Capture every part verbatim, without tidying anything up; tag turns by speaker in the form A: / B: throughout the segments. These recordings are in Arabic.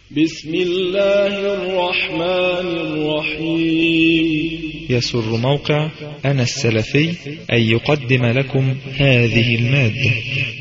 A: بسم الله الرحمن الرحيم.
B: يسر موقع أنا السلفي أن يقدم لكم هذه المادة.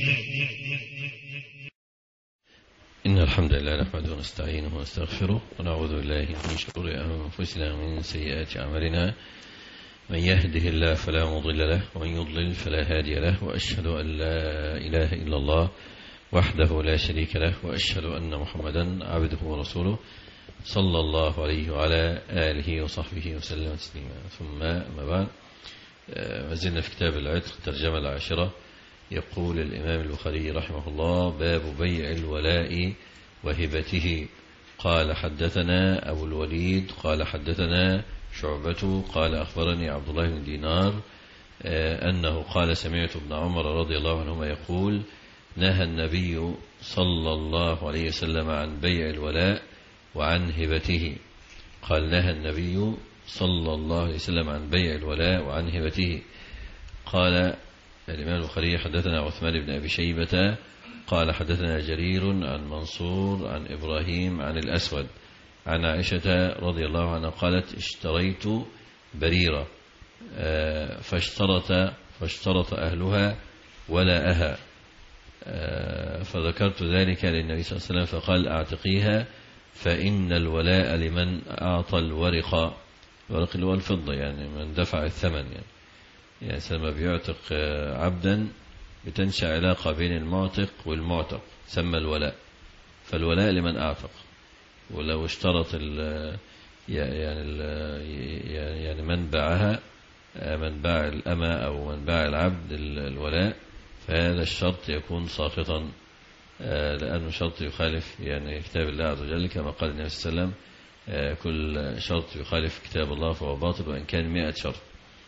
C: إن الحمد لله نحمده ونستعينه ونستغفره ونعوذ بالله من شرور أنفسنا ومن سيئات أعمالنا. من يهده الله فلا مضل له ومن يضلل فلا هادي له، وأشهد أن لا إله إلا الله وحده لا شريك له، وأشهد أن محمدا عبده ورسوله صلى الله عليه وعلى آله وصحبه وسلم تسليما. ثم ما بعد، ما زلنا في كتاب العتق الترجمة العاشرة. يقول الإمام البخاري رحمه الله: باب بيع الولاء وهبته. قال حدثنا أبو الوليد قال حدثنا شعبة قال أخبرني عبد الله بن دينار أنه قال: سمعت ابن عمر رضي الله عنهما يقول: نهى النبي صلى الله عليه وسلم عن بيع الولاء وعن هبته. قال: نهى النبي صلى الله عليه وسلم عن بيع الولاء وعن هبته. قال الإمام البخاري: حدثنا عثمان بن أبي شيبة قال حدثنا جرير عن منصور عن إبراهيم عن الأسود عن عائشة رضي الله عنها قالت: اشتريت بريرة فاشترط فاشترط أهلها ولاءها، فذكرت ذلك للنبي صلى الله عليه وسلم فقال: اعتقيها فإن الولاء لمن أعطى الورق. الورق اللي هو الفضة، يعني من دفع الثمن. يعني يعني لما بيعتق عبدا بتنشأ علاقة بين المعتق والمعتق سمى الولاء، فالولاء لمن أعتق. ولو اشترط ال يعني ال يعني من باعها، من باع الأمة أو من باع العبد الولاء، فهذا الشرط يكون ساقطا، لأنه شرط يخالف يعني كتاب الله عز وجل، كما قال النبي صلى الله عليه وسلم: كل شرط يخالف كتاب الله فهو باطل وإن كان مئة شرط.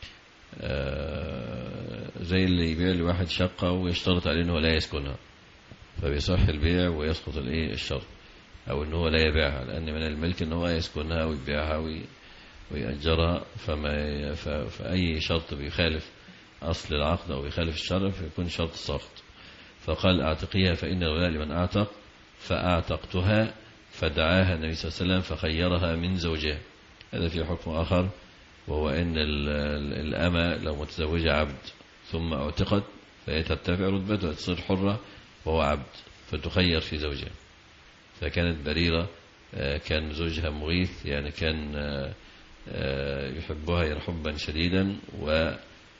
C: زي اللي يبيع لواحد شقة ويشترط عليه أنه لا يسكنها، فبيصح البيع ويسقط الايه الشرط، أو أنه لا يبيعها، لأن من الملك أنه يسكنها ويبيعها ويأجرها. فما فأي شرط بيخالف أصل العقد أو يخالف الشرع فيكون شرط ساقط. فقال: اعتقيها فإن الولاء لمن أعتق، فأعتقتها فدعاها النبي صلى الله عليه وسلم فخيرها من زوجها. هذا في حكم آخر، وهو أن الأمة لو متزوجة عبد ثم اعتقت فهي ترتفع رتبتها تصير حرة وهو عبد، فتخير في زوجها. فكانت بريرة كان زوجها مغيث، يعني كان يحبها حبا شديدا، و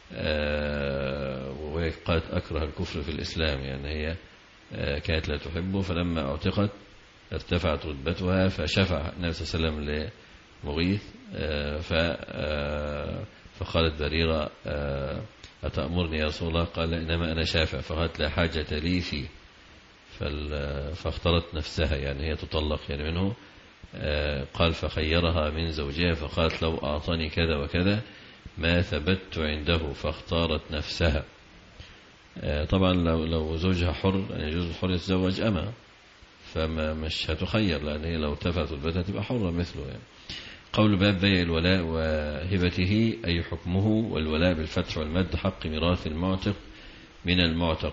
C: وهي قد أكره الكفر في الإسلام، يعني هي كانت لا تحبه. فلما اعتقت ارتفعت رتبتها، فشفع النبي صلى الله عليه وسلم لمغيث، فقالت بريرة: أتأمرني يا رسول الله؟ قال: إنما أنا شافع. فقالت: لا حاجة لي فيه. فاختارت نفسها، يعني هي تطلق يعني منه. قال: فخيرها من زوجها، فقالت: لو أعطاني كذا وكذا ما ثبت عنده، فاختارت نفسها. طبعا لو لو زوجها حر، يعني يجوز الحر يتزوج أما، فما مش هتخير، لأن هي لو ارتفعت رتبتها تبقى حرة مثله. يعني قول باب بيع الولاء وهبته أي حكمه. والولاء بالفتح والمد حق ميراث المعتق من المعتق.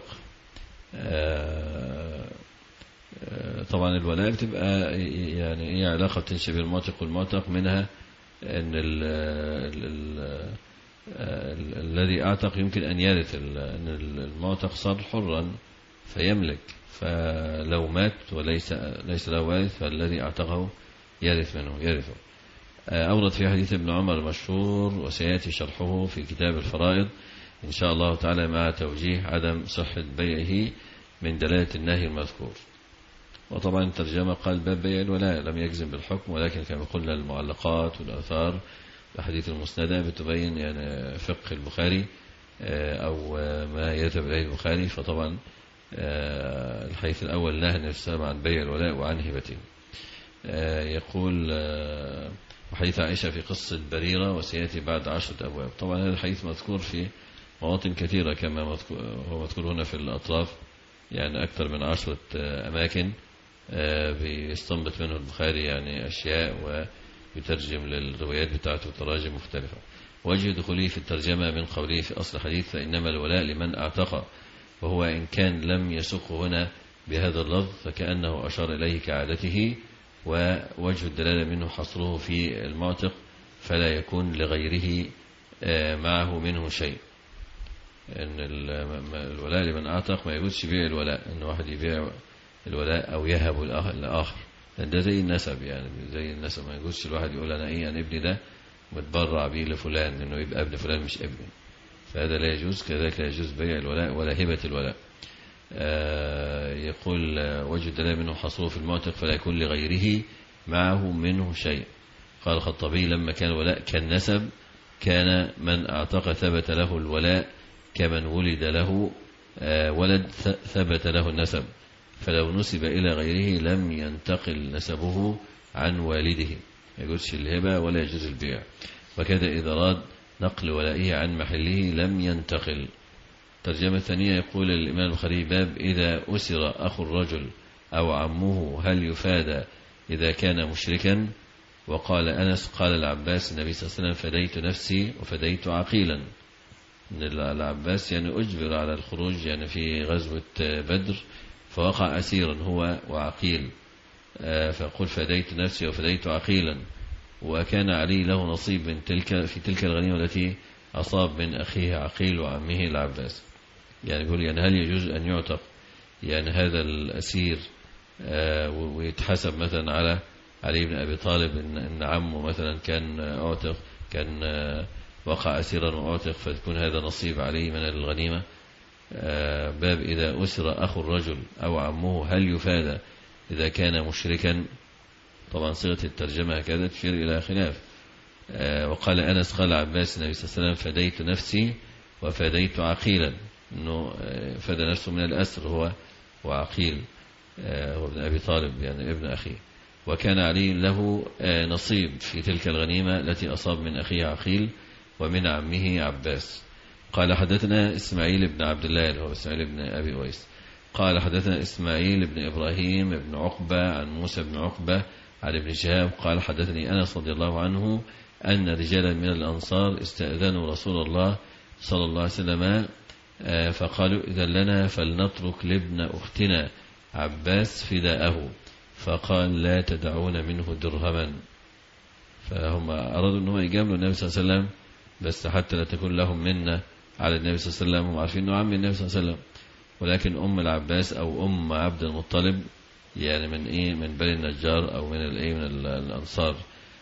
C: طبعا الولاء بتبقى يعني هي علاقة تنشأ بين المعتق والمعتق، منها أن ال ال ال الذي أعتق يمكن أن يرث، أن المعتق صار حرا فيملك، فلو مات وليس ليس له وارث فالذي أعتقه يرث منه يرثه. أورد في حديث ابن عمر المشهور، وسيأتي شرحه في كتاب الفرائض إن شاء الله تعالى، مع توجيه عدم صحة بيعه من دلالة النهي المذكور. وطبعا الترجمة قال: باب بيع الولاء، لم يجزم بالحكم، ولكن كما قلنا المعلقات والآثار الأحاديث المسندة بتبين يعني فقه البخاري أو ما يذهب إليه البخاري. فطبعا الحديث الأول نهى النبي صلى الله عليه وسلم عن بيع الولاء وعن هبته. يقول: وحديث عائشة في قصة بريرة وسيأتي بعد عشرة أبواب. طبعا هذا الحديث مذكور في مواطن كثيرة، كما هو مذكور هنا في الأطراف، يعني أكثر من عشرة أماكن بيستنبط منه البخاري يعني أشياء، ويترجم للروايات بتاعته تراجم مختلفة. وجه دخوله في الترجمة من قوله في أصل الحديث: فإنما الولاء لمن أعتق، وهو إن كان لم يسق هنا بهذا اللفظ فكأنه أشار إليه كعادته ووجه الدلالة منه حصره في المعتق فلا يكون لغيره معه منه شيء. ان الولاء لمن اعتق ما يجوزش بيع الولاء، ان واحد يبيع الولاء او يهب الاخر، لان ده زي النسب، يعني زي النسب ما يجوزش الواحد يقول انا ايه انا ابني ده متبرع بيه لفلان انه يبقى ابن فلان مش ابني، فهذا لا يجوز. كذلك لا يجوز بيع الولاء ولا هبة الولاء. آه يقول وجه الدلالة منه حصره في المعتق فلا يكون لغيره معه منه شيء. قال الخطابي لما كان الولاء كالنسب كان من اعتق ثبت له الولاء كمن ولد له ولد ثبت له النسب، فلو نسب إلى غيره لم ينتقل نسبه عن والده، يجوز الهبة ولا يجوز البيع. وكذا إذا أراد نقل ولائه عن محله لم ينتقل. ترجمة ثانية يقول الإمام البخاري باب إذا أسر أخو الرجل أو عمه هل يفادى إذا كان مشركا. وقال أنس قال العباس النبي صلى الله عليه وسلم فديت نفسي وفديت عقيلا. العباس يعني أجبر على الخروج يعني في غزوة بدر فوقع أسيرا هو وعقيل، فقل فديت نفسي وفديت عقيلا. وكان علي له نصيب من تلك في تلك الغنيمة التي أصاب من أخيه عقيل وعمه العباس. يعني يقول يعني هل يجوز أن يعتق يعني هذا الأسير ويتحسب مثلا على علي بن أبي طالب إن, إن عمه مثلا كان أعتق كان وقع أسيرا وأعتق فتكون هذا نصيب عليه من الغنيمة. باب إذا أسر أخو الرجل أو عمه هل يفادى إذا كان مشركا. طبعا صيغة الترجمة هكذا تشير إلى خلاف. وقال أنس قال عباس النبي صلى الله عليه وسلم فديت نفسي وفديت عقيلا، إنه فدى نفسه من الأسر هو وعقيل هو ابن أبي طالب يعني ابن أخيه. وكان علي له نصيب في تلك الغنيمة التي أصاب من أخيه عقيل ومن عمه عباس. قال حدثنا إسماعيل بن عبد الله اللي هو إسماعيل بن أبي أويس قال حدثنا إسماعيل بن إبراهيم بن عقبة عن موسى بن عقبة عن ابن شهاب قال حدثني أنس رضي الله عنه أن رجالا من الأنصار استأذنوا رسول الله صلى الله عليه وسلم فقالوا إذا لنا فلنترك لابن أختنا عباس فداءه، فقال لا تدعون منه درهما. فهم أرادوا أنهم يجاملوا النبي صلى الله عليه وسلم بس حتى لا تكون لهم منة على النبي صلى الله عليه وسلم، هم عارفين أنه عم النبي صلى الله عليه وسلم. ولكن أم العباس أو أم عبد المطلب يعني من إيه من بني النجار أو من الإيه من الأنصار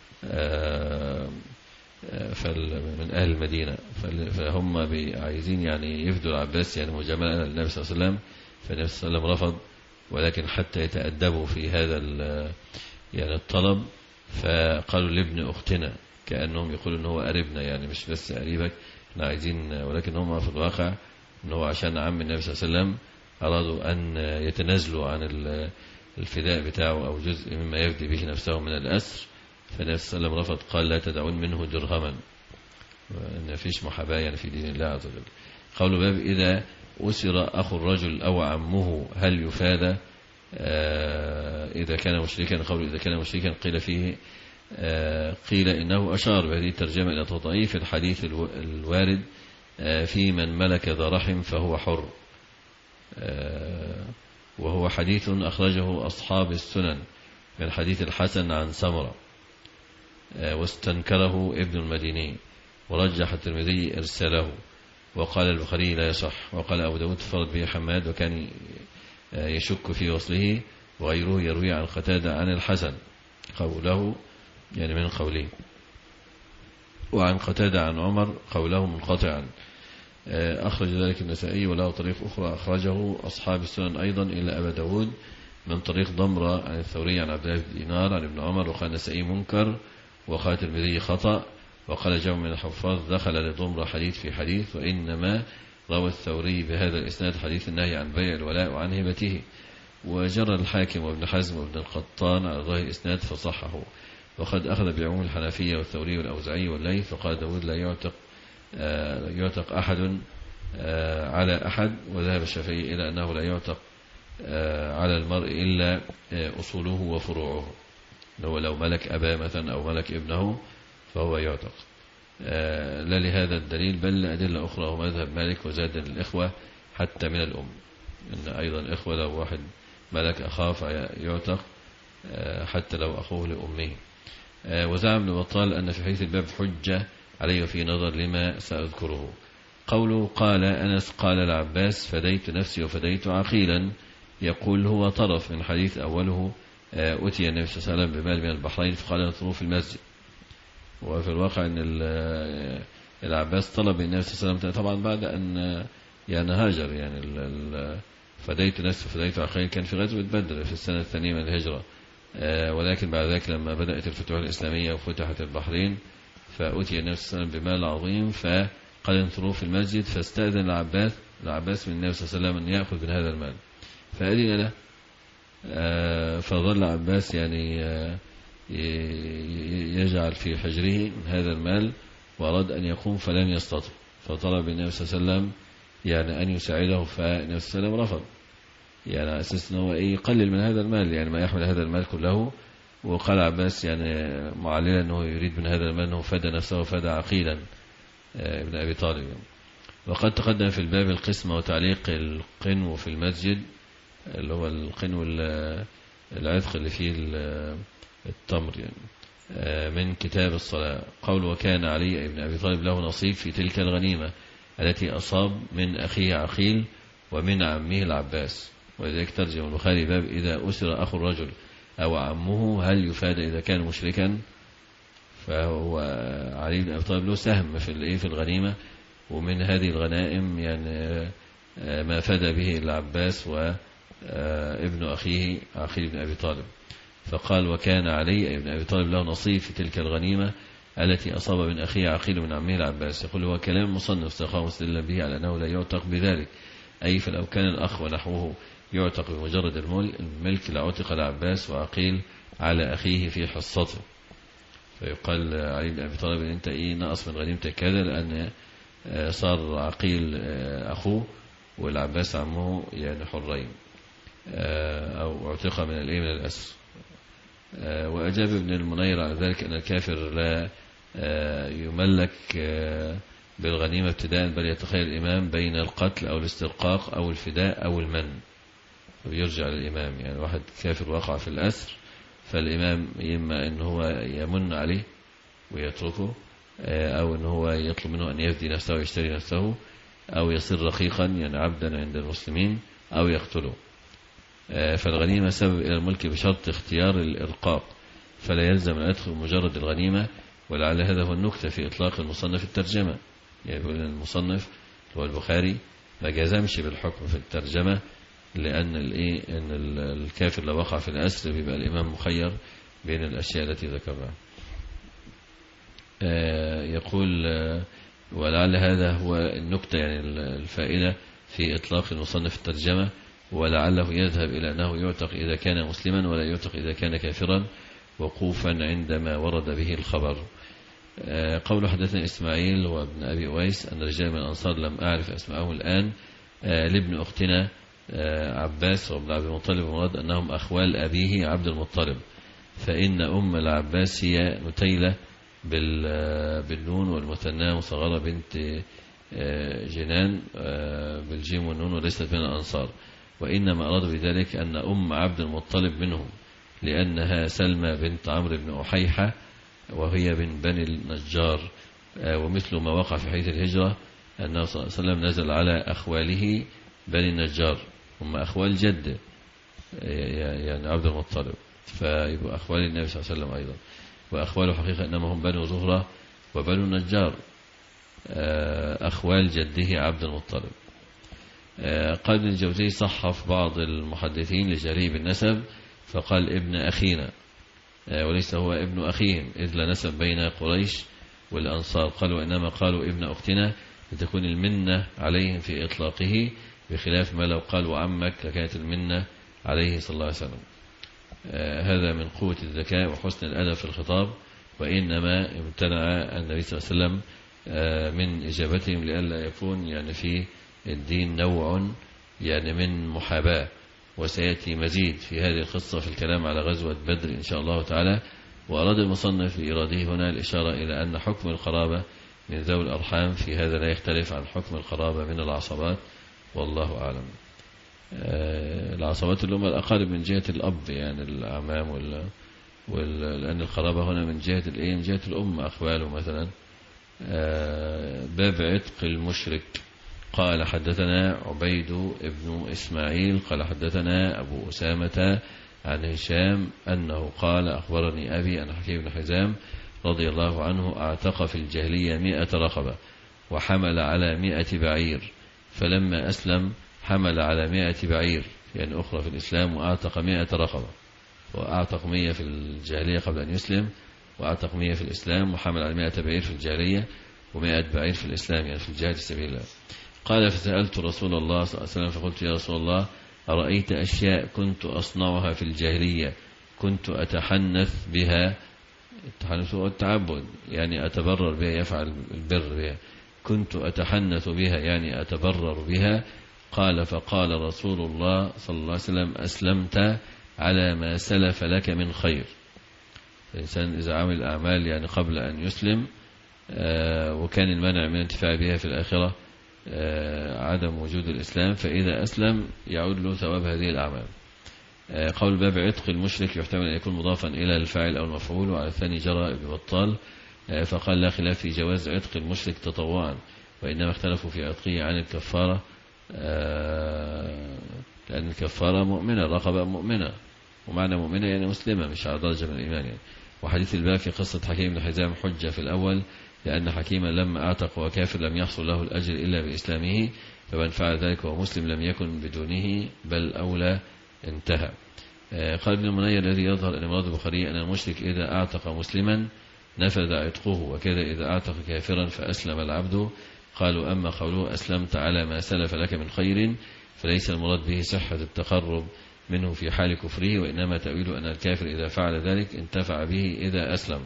C: من أهل المدينة، فهم عايزين يعني يفدوا العباس يعني مجاملة للنبي صلى الله عليه وسلم، فالنبي صلى الله عليه وسلم رفض. ولكن حتى يتأدبوا في هذا يعني الطلب فقالوا لابن أختنا كأنهم يقولوا أنه قريبنا يعني مش بس قريبك احنا عايزين، ولكن هم في الواقع أنه عشان عم النبي صلى الله عليه وسلم أرادوا أن يتنازلوا عن الفداء بتاعه أو جزء مما يفدي به نفسه من الأسر. فالنبي صلى الله عليه وسلم رفض قال لا تدعون منه درهما، وأن فيش محاباة يعني في دين الله عز وجل. قول باب إذا أسر أخو الرجل أو عمه هل يفادى إذا كان مشركا. قول إذا كان مشركا قيل فيه قيل إنه أشار بهذه الترجمة إلى تضعيف الحديث الوارد في من ملك ذا رحم فهو حر، وهو حديث أخرجه أصحاب السنن من حديث الحسن عن سمرة واستنكره ابن المديني ورجح الترمذي إرساله وقال البخاري لا يصح. وقال أبو داود فرد به حماد وكان يشك في وصله وغيره يروي عن قتادة عن الحسن قوله يعني من قوله، وعن قتادة عن عمر قوله منقطعا. أخرج ذلك النسائي وله طريق أخرى أخرجه أصحاب السنن أيضا إلا أبا داود من طريق ضمرة عن الثوري عن عبد الله بن دينار عن ابن عمر. وقال النسائي منكر وقال الترمذي خطأ. وقال جمع من الحفاظ دخل لضمرة حديث في حديث، وإنما روى الثوري بهذا الإسناد حديث النهي عن بيع الولاء وعن هبته. وجرى الحاكم وابن حزم وابن القطان على ظاهر الإسناد فصححه. وقد أخذ بعموم الحنفية والثوري والأوزعي والليث. فقال داود لا يعتق يعتق أحد على أحد. وذهب الشافعي إلى أنه لا يعتق على المرء إلا أصوله وفروعه، لو لو ملك أباه مثلا أو ملك ابنه فهو يعتق. لا لهذا الدليل بل لأدلة أخرى ومذهب مالك وزاد الإخوة حتى من الأم، إن أيضا الإخوة لو واحد ملك أخاه فيعتق حتى لو أخوه لأمه. وزعم ابن بطال أن في حديث الباب حجة عليه وفي نظر لما سأذكره. قوله قال أنس قال العباس فديت نفسي وفديت عقيلا، يقول هو طرف من حديث أوله أتي النبي صلى الله عليه وسلم بمال من البحرين فقال نطلبه في المسجد. وفي الواقع أن العباس طلب النبي صلى الله عليه وسلم طبعا بعد أن يعني هاجر، يعني فديت نفسي وفديت عقيلا كان في غزوة بدر في السنة الثانية من الهجرة، ولكن بعد ذلك لما بدأت الفتوح الإسلامية وفتحت البحرين فأتي النبي صلى الله عليه وسلم بمال عظيم فقال انطروه في المسجد، فاستأذن العباس العباس من النبي صلى الله عليه وسلم أن يأخذ من هذا المال فأذن له. فظل عباس يعني يجعل في حجره من هذا المال وأراد أن يقوم فلم يستطع، فطلب النبي صلى الله عليه وسلم يعني أن يساعده، فالنبي صلى الله عليه وسلم رفض، يعني على أساس أنه يقلل من هذا المال، يعني ما يحمل هذا المال كله. وقال عباس يعني معللا أنه يريد من هذا المال أنه فدى نفسه وفدى عقيلا ابن أبي طالب. وقد تقدم في الباب القسمة وتعليق القنو في المسجد، اللي هو القنو العتق اللي فيه التمر يعني، من كتاب الصلاة. قول وكان علي ابن أبي طالب له نصيب في تلك الغنيمة التي أصاب من أخيه عقيل ومن عمه العباس. ولذلك ترجم البخاري باب إذا أسر أخو الرجل أو عمه هل يفاد إذا كان مشركا، فهو علي بن أبي طالب له سهم في في الغنيمة، ومن هذه الغنائم يعني ما فدى به العباس وابن أخيه عقيل بن أبي طالب. فقال وكان علي بن أبي طالب له نصيب في تلك الغنيمة التي أصاب من أخيه عقيل من عمه العباس. يقول هو كلام مصنف استقام مستدلا به على أنه لا يعتق بذلك، أي فلو كان الأخ ونحوه يعتق بمجرد الملك لعتق العباس وعقيل على أخيه في حصته. فيقال علي بن أبي طالب أنت إيه نقص من غنيمتك كذا، لأن صار عقيل أخوه والعباس عمه يعني حرين أو اعتق من الإيه من الأسر. وأجاب ابن المنير على ذلك أن الكافر لا يملك بالغنيمة ابتداء، بل يتخيل الإمام بين القتل أو الاسترقاق أو الفداء أو المن، ويرجع للإمام. يعني واحد كافر وقع في الأسر فالإمام إما أن هو يمن عليه ويتركه، أو أن هو يطلب منه أن يفدي نفسه ويشتري نفسه، أو يصير رقيقا يعني عبدا عند المسلمين، أو يقتله. فالغنيمة سبب إلى الملك بشرط اختيار الإرقاق، فلا يلزم أن يدخل مجرد الغنيمة. ولعل هذا هو النكتة في إطلاق المصنف الترجمة، يعني يقول المصنف هو البخاري ما جازمش بالحكم في الترجمة، لأن الإيه أن الكافر لو وقع في الأسر بيبقى الإمام مخير بين الأشياء التي ذكرها. يقول ولعل هذا هو النكتة يعني الفائدة في إطلاق المصنف الترجمة، ولعله يذهب إلى أنه يعتق إذا كان مسلما ولا يعتق إذا كان كافرا، وقوفا عندما ورد به الخبر. قول حدثنا إسماعيل وابن أبي أويس أن رجال من الأنصار لم أعرف أسماءهم الآن لابن أختنا عباس وابن عبد المطلب، ومراد أنهم أخوال أبيه عبد المطلب، فإن أم العباس هي نتيلة بالنون والمثنى مصغرة بنت جنان بالجيم والنون وليست من الأنصار. وإنما أراد بذلك أن أم عبد المطلب منهم، لأنها سلمى بنت عمرو بن أحيحة وهي من بني النجار. ومثل ما وقع في حديث الهجرة أنه صلى الله عليه وسلم نزل على أخواله بني النجار، هم أخوال جد يعني عبد المطلب، فيبقوا أخوال النبي صلى الله عليه وسلم أيضا، وأخواله حقيقة إنما هم بنو زهرة وبنو النجار أخوال جده عبد المطلب. قال ابن الجوزي صحف بعض المحدثين لجريء بالنسب فقال ابن أخينا، وليس هو ابن أخيهم إذ لا نسب بين قريش والأنصار. قالوا إنما قالوا ابن أختنا لتكون المنة عليهم في إطلاقه، بخلاف ما لو قالوا عمك لكانت المنة عليه صلى الله عليه وسلم. هذا من قوة الذكاء وحسن الأدب في الخطاب، وإنما امتنع النبي صلى الله عليه وسلم من إجابتهم لئلا يكون يعني في الدين نوع يعني من محاباة. وسيأتي مزيد في هذه القصة في الكلام على غزوة بدر إن شاء الله تعالى. وأراد المصنف بإراده هنا الإشارة إلى أن حكم القرابة من ذوي الأرحام في هذا لا يختلف عن حكم القرابة من العصبات، والله أعلم. العصبات اللي هم الأقارب من جهة الأب، يعني الأعمام وال... وال... لأن القرابة هنا من جهة الإيه؟ من جهة الأم، أخواله مثلا. باب عتق المشرك. قال حدثنا عبيد بن إسماعيل قال حدثنا أبو أسامة عن هشام أنه قال أخبرني أبي أن حكيم بن حزام رضي الله عنه أعتق في الجاهلية مئة رقبة وحمل على مئة بعير، فلما أسلم حمل على مئة بعير يعني أخرى في الإسلام وأعتق مئة رقبة، وأعتق مئة في الجاهلية قبل أن يسلم، وأعتق مئة في الإسلام، وحمل على مئة بعير في الجاهلية ومئة بعير في الإسلام يعني في الجهاد في سبيل الله. قال فسألت رسول الله صلى الله عليه وسلم فقلت يا رسول الله أرأيت أشياء كنت أصنعها في الجاهلية كنت أتحنث بها، التحنث هو التعبد يعني أتبرر بها، يفعل البر بها، كنت أتحنث بها يعني أتبرر بها. قال فقال رسول الله صلى الله عليه وسلم أسلمت على ما سلف لك من خير. الإنسان إذا عمل أعمال يعني قبل أن يسلم وكان المنع من انتفاع بها في الآخرة عدم وجود الإسلام، فإذا أسلم يعود له ثواب هذه الأعمال. قول باب عتق المشرك يحتمل أن يكون مضافا إلى الفاعل أو المفعول، وعلى الثاني جرى ابن بطال فقال لا خلاف في جواز عتق المشرك تطوعا، وإنما اختلفوا في عتقه عن الكفارة، لأن الكفارة مؤمنة، رقبة مؤمنة، ومعنى مؤمنة يعني مسلمة مش على درجة من الإيمان يعني. وحديث الباب في قصة حكيم بن حزام حجة في الأول، لأن حكيما لما أعتق وكافر لم يحصل له الأجر إلا بإسلامه، فمن فعل ذلك ومسلم لم يكن بدونه بل أولى. انتهى. قال ابن المنير الذي يظهر أن مراد البخاري أن المشرك إذا أعتق مسلما نفذ عتقه، وكذا إذا أعتق كافرا فأسلم العبد. قالوا أما قوله أسلمت على ما سلف لك من خير فليس المراد به صحة التقرب منه في حال كفره، وإنما تأويله أن الكافر إذا فعل ذلك انتفع به إذا أسلم،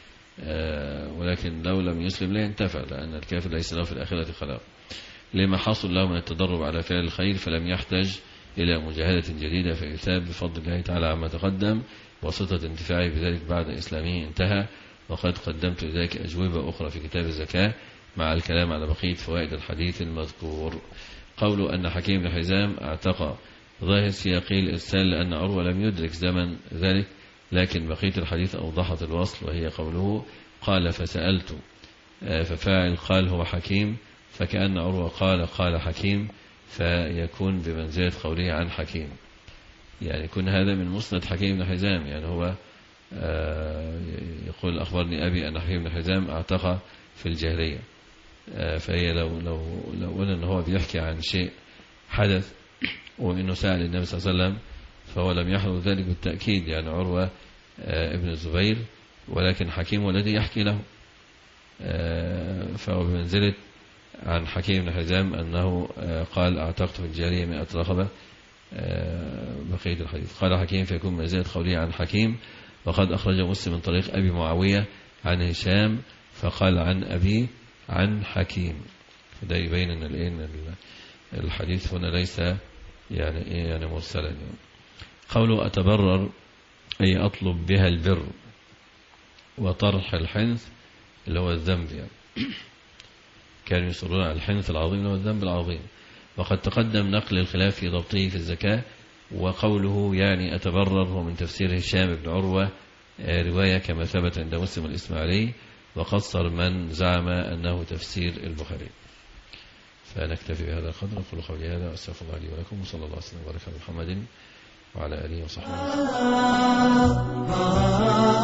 C: ولكن لو لم يسلم لا ينتفع، لأن الكافر ليس له في الآخرة خلاق. لما حصل له من التدرب على فعل الخير فلم يحتاج إلى مجاهدة جديدة فيثاب بفضل الله تعالى عما تقدم وسطة انتفاعه بذلك بعد إسلامه. انتهى. وقد قدمت لذلك أجوبة أخرى في كتاب الزكاة مع الكلام على بقية فوائد الحديث المذكور. قول أن حكيم بن حزام اعتق ظاهر سياقه الإرسال لأن عروة لم يدرك زمن ذلك، لكن بقية الحديث أوضحت الوصل، وهي قوله قال فسألت ففاعل قال هو حكيم، فكأن عروة قال قال حكيم، فيكون بمنزلة قوله عن حكيم، يعني يكون هذا من مسند حكيم بن حزام، يعني هو يقول أخبرني أبي أن حكيم بن حزام اعتق في الجاهلية. فهي لو لو لو قلنا أنه هو بيحكي عن شيء حدث وإنه سأل النبي صلى الله عليه وسلم فهو لم يحدث ذلك بالتأكيد، يعني عروة ابن الزبير، ولكن حكيم الذي يحكي له، فهو بمنزلة عن حكيم بن حزام أنه قال اعتقت في الجارية مئة رقبة بقية الحديث. قال حكيم فيكون منزلة قوله عن حكيم. وقد أخرج مسلم من طريق أبي معاوية عن هشام فقال عن أبي عن حكيم، فده يبين أن الحديث هنا ليس يعني يعني مرسلا. يعني قوله أتبرر أي أطلب بها البر، وطرح الحنث اللي هو الذنب، يعني كانوا يصرون على الحنث العظيم اللي هو الذنب العظيم. وقد تقدم نقل الخلاف في ضبطه في الزكاة. وقوله يعني أتبرر هو من تفسير هشام بن عروة رواية كما ثبت عند مسلم الإسماعيلي، وقصر من زعم أنه تفسير البخاري. فنكتفي بهذا القدر. أقول قولي هذا وأستغفر الله لي ولكم، وصلى الله وسلم وبارك على محمد وعلى آله وصحبه وسلم.